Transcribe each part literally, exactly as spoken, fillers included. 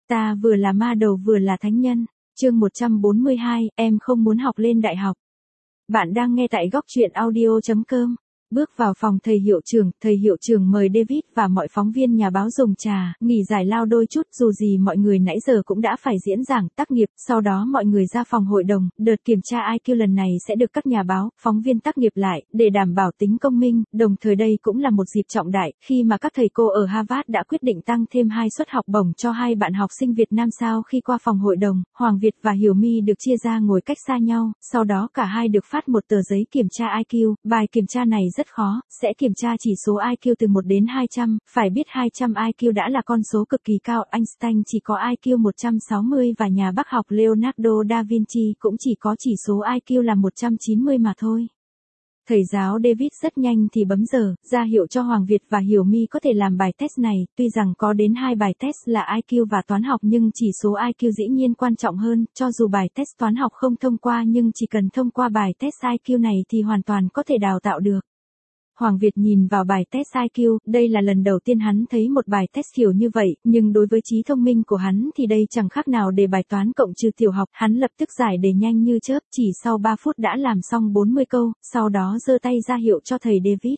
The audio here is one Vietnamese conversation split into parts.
Ta vừa là ma đầu vừa là thánh nhân. Chương một trăm bốn mươi hai, em không muốn học lên đại học. Bạn đang nghe tại góc truyện audio chấm com. Bước vào phòng thầy hiệu trưởng, thầy hiệu trưởng mời David và mọi phóng viên nhà báo dùng trà, nghỉ giải lao đôi chút, dù gì mọi người nãy giờ cũng đã phải diễn giảng tác nghiệp, sau đó mọi người ra phòng hội đồng, đợt kiểm tra i kiu lần này sẽ được các nhà báo, phóng viên tác nghiệp lại, để đảm bảo tính công minh, đồng thời đây cũng là một dịp trọng đại, khi mà các thầy cô ở Harvard đã quyết định tăng thêm hai suất học bổng cho hai bạn học sinh Việt Nam. Sau khi qua phòng hội đồng, Hoàng Việt và Hiểu My được chia ra ngồi cách xa nhau, sau đó cả hai được phát một tờ giấy kiểm tra i kiu, bài kiểm tra này rất khó, sẽ kiểm tra chỉ số i kiu từ một đến hai trăm, phải biết hai trăm i kiu đã là con số cực kỳ cao, Einstein chỉ có i kiu một trăm sáu mươi và nhà bác học Leonardo da Vinci cũng chỉ có chỉ số i kiu là một trăm chín mươi mà thôi. Thầy giáo David rất nhanh thì bấm giờ, ra hiệu cho Hoàng Việt và Hiểu My có thể làm bài test này, tuy rằng có đến hai bài test là i kiu và toán học nhưng chỉ số i kiu dĩ nhiên quan trọng hơn, cho dù bài test toán học không thông qua nhưng chỉ cần thông qua bài test i kiu này thì hoàn toàn có thể đào tạo được. Hoàng Việt nhìn vào bài test i kiu, đây là lần đầu tiên hắn thấy một bài test kiểu như vậy, nhưng đối với trí thông minh của hắn thì đây chẳng khác nào đề bài toán cộng trừ tiểu học, hắn lập tức giải đề nhanh như chớp, chỉ sau ba phút đã làm xong bốn mươi câu, sau đó giơ tay ra hiệu cho thầy David.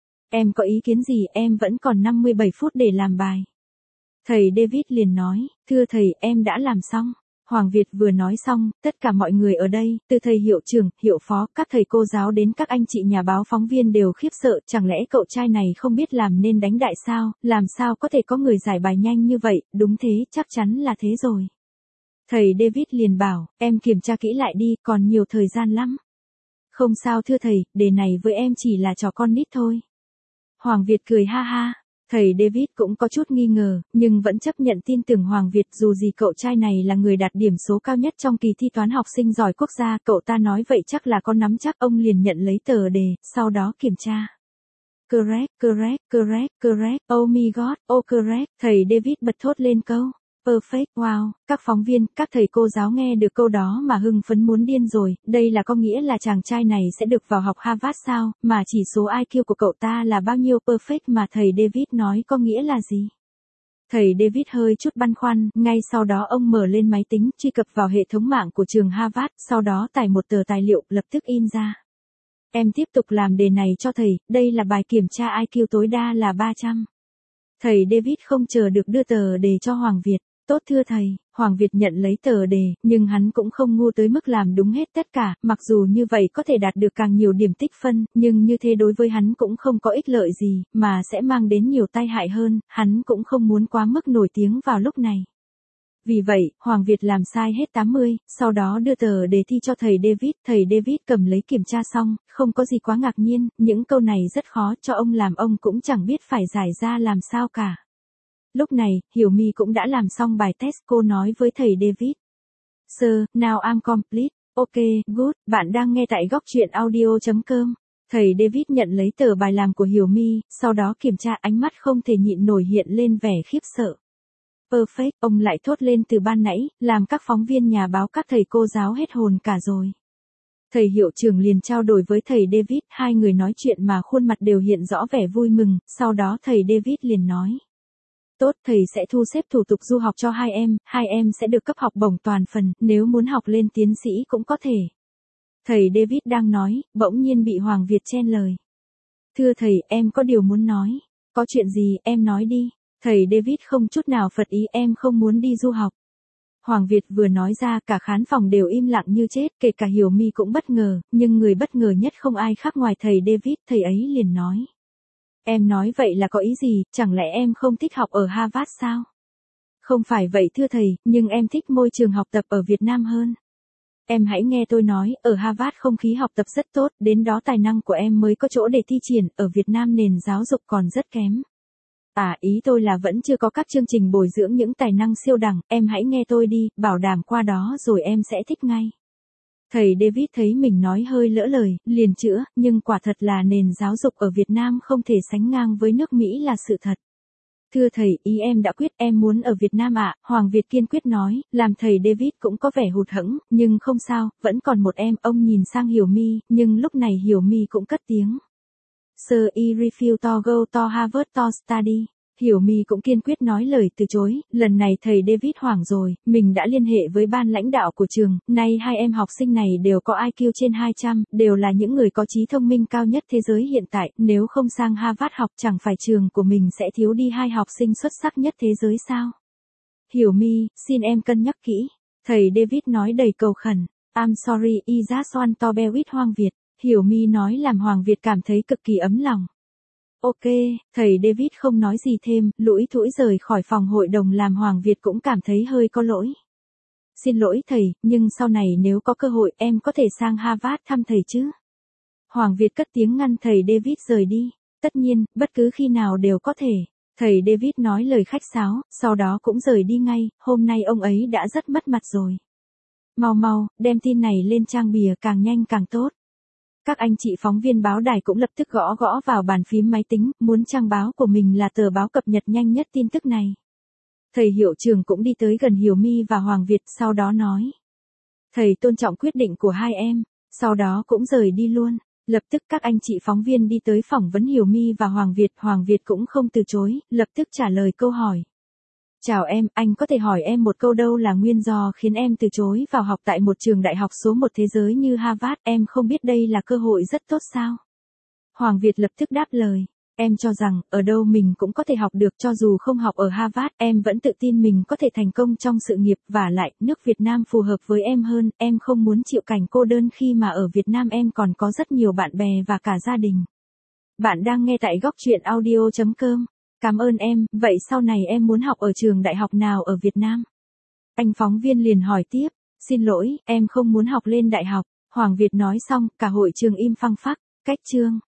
Em có ý kiến gì, em vẫn còn năm mươi bảy phút để làm bài. Thầy David liền nói, thưa thầy, em đã làm xong. Hoàng Việt vừa nói xong, tất cả mọi người ở đây, từ thầy hiệu trưởng, hiệu phó, các thầy cô giáo đến các anh chị nhà báo phóng viên đều khiếp sợ, chẳng lẽ cậu trai này không biết làm nên đánh đại sao, làm sao có thể có người giải bài nhanh như vậy, đúng thế, chắc chắn là thế rồi. Thầy David liền bảo, em kiểm tra kỹ lại đi, còn nhiều thời gian lắm. Không sao thưa thầy, đề này với em chỉ là trò con nít thôi. Hoàng Việt cười ha ha. Thầy David cũng có chút nghi ngờ, nhưng vẫn chấp nhận tin tưởng Hoàng Việt, dù gì cậu trai này là người đạt điểm số cao nhất trong kỳ thi toán học sinh giỏi quốc gia, cậu ta nói vậy chắc là có nắm chắc, ông liền nhận lấy tờ đề, sau đó kiểm tra. Correct, correct, correct, correct, oh my god, oh correct, thầy David bật thốt lên câu. Perfect, wow, các phóng viên, các thầy cô giáo nghe được câu đó mà hưng phấn muốn điên rồi, đây là có nghĩa là chàng trai này sẽ được vào học Harvard sao, mà chỉ số i kiu của cậu ta là bao nhiêu, perfect mà thầy David nói có nghĩa là gì? Thầy David hơi chút băn khoăn, ngay sau đó ông mở lên máy tính, truy cập vào hệ thống mạng của trường Harvard, sau đó tải một tờ tài liệu, lập tức in ra. Em tiếp tục làm đề này cho thầy, đây là bài kiểm tra i kiu tối đa là ba trăm. Thầy David không chờ được đưa tờ đề cho Hoàng Việt. Tốt thưa thầy, Hoàng Việt nhận lấy tờ đề, nhưng hắn cũng không ngu tới mức làm đúng hết tất cả, mặc dù như vậy có thể đạt được càng nhiều điểm tích phân, nhưng như thế đối với hắn cũng không có ích lợi gì, mà sẽ mang đến nhiều tai hại hơn, hắn cũng không muốn quá mức nổi tiếng vào lúc này. Vì vậy, Hoàng Việt làm sai hết tám mươi, sau đó đưa tờ đề thi cho thầy David, thầy David cầm lấy kiểm tra xong, không có gì quá ngạc nhiên, những câu này rất khó cho ông làm, ông cũng chẳng biết phải giải ra làm sao cả. Lúc này, Hiểu My cũng đã làm xong bài test, cô nói với thầy David. Sir, now I'm complete. Ok, good, bạn đang nghe tại góc truyện audio chấm com. Thầy David nhận lấy tờ bài làm của Hiểu My, sau đó kiểm tra, ánh mắt không thể nhịn nổi hiện lên vẻ khiếp sợ. Perfect, ông lại thốt lên từ ban nãy, làm các phóng viên nhà báo, các thầy cô giáo hết hồn cả rồi. Thầy hiệu trưởng liền trao đổi với thầy David, hai người nói chuyện mà khuôn mặt đều hiện rõ vẻ vui mừng, sau đó thầy David liền nói. Tốt, thầy sẽ thu xếp thủ tục du học cho hai em, hai em sẽ được cấp học bổng toàn phần, nếu muốn học lên tiến sĩ cũng có thể. Thầy David đang nói, bỗng nhiên bị Hoàng Việt chen lời. Thưa thầy, em có điều muốn nói. Có chuyện gì, em nói đi. Thầy David không chút nào phật ý, em không muốn đi du học. Hoàng Việt vừa nói ra, cả khán phòng đều im lặng như chết, kể cả Hiểu My cũng bất ngờ, nhưng người bất ngờ nhất không ai khác ngoài thầy David, thầy ấy liền nói. Em nói vậy là có ý gì, chẳng lẽ em không thích học ở Harvard sao? Không phải vậy thưa thầy, nhưng em thích môi trường học tập ở Việt Nam hơn. Em hãy nghe tôi nói, ở Harvard không khí học tập rất tốt, đến đó tài năng của em mới có chỗ để thi triển, ở Việt Nam nền giáo dục còn rất kém. À, ý tôi là vẫn chưa có các chương trình bồi dưỡng những tài năng siêu đẳng, em hãy nghe tôi đi, bảo đảm qua đó rồi em sẽ thích ngay. Thầy David thấy mình nói hơi lỡ lời, liền chữa, nhưng quả thật là nền giáo dục ở Việt Nam không thể sánh ngang với nước Mỹ là sự thật. Thưa thầy, ý em đã quyết, em muốn ở Việt Nam ạ, Hoàng Việt kiên quyết nói, làm thầy David cũng có vẻ hụt hẫng, nhưng không sao, vẫn còn một em, ông nhìn sang Hiểu My, nhưng lúc này Hiểu My cũng cất tiếng. Sir, I refuse to go to Harvard to study. Hiểu My cũng kiên quyết nói lời từ chối, lần này thầy David hoảng rồi, mình đã liên hệ với ban lãnh đạo của trường, nay hai em học sinh này đều có i kiu trên hai trăm, đều là những người có trí thông minh cao nhất thế giới hiện tại, nếu không sang Harvard học chẳng phải trường của mình sẽ thiếu đi hai học sinh xuất sắc nhất thế giới sao? Hiểu My, xin em cân nhắc kỹ. Thầy David nói đầy cầu khẩn. I'm sorry, I just want to be with Hoàng Việt. Hiểu My nói làm Hoàng Việt cảm thấy cực kỳ ấm lòng. Ok, thầy David không nói gì thêm, lủi thủi rời khỏi phòng hội đồng làm Hoàng Việt cũng cảm thấy hơi có lỗi. Xin lỗi thầy, nhưng sau này nếu có cơ hội em có thể sang Harvard thăm thầy chứ? Hoàng Việt cất tiếng ngăn thầy David rời đi. Tất nhiên, bất cứ khi nào đều có thể. Thầy David nói lời khách sáo, sau đó cũng rời đi ngay, hôm nay ông ấy đã rất mất mặt rồi. Mau mau, đem tin này lên trang bìa càng nhanh càng tốt. Các anh chị phóng viên báo đài cũng lập tức gõ gõ vào bàn phím máy tính, muốn trang báo của mình là tờ báo cập nhật nhanh nhất tin tức này. Thầy hiệu trưởng cũng đi tới gần Hiểu My và Hoàng Việt, sau đó nói. Thầy tôn trọng quyết định của hai em, sau đó cũng rời đi luôn. Lập tức các anh chị phóng viên đi tới phỏng vấn Hiểu My và Hoàng Việt, Hoàng Việt cũng không từ chối, lập tức trả lời câu hỏi. Chào em, anh có thể hỏi em một câu đâu là nguyên do khiến em từ chối vào học tại một trường đại học số một thế giới như Harvard, em không biết đây là cơ hội rất tốt sao? Hoàng Việt lập tức đáp lời. Em cho rằng, ở đâu mình cũng có thể học được cho dù không học ở Harvard, em vẫn tự tin mình có thể thành công trong sự nghiệp, vả lại, nước Việt Nam phù hợp với em hơn, em không muốn chịu cảnh cô đơn khi mà ở Việt Nam em còn có rất nhiều bạn bè và cả gia đình. Bạn đang nghe tại góc truyện audio chấm com. Cảm ơn em, vậy sau này em muốn học ở trường đại học nào ở Việt Nam? Anh phóng viên liền hỏi tiếp, xin lỗi, em không muốn học lên đại học. Hoàng Việt nói xong, cả hội trường im phăng phắc, cách chương.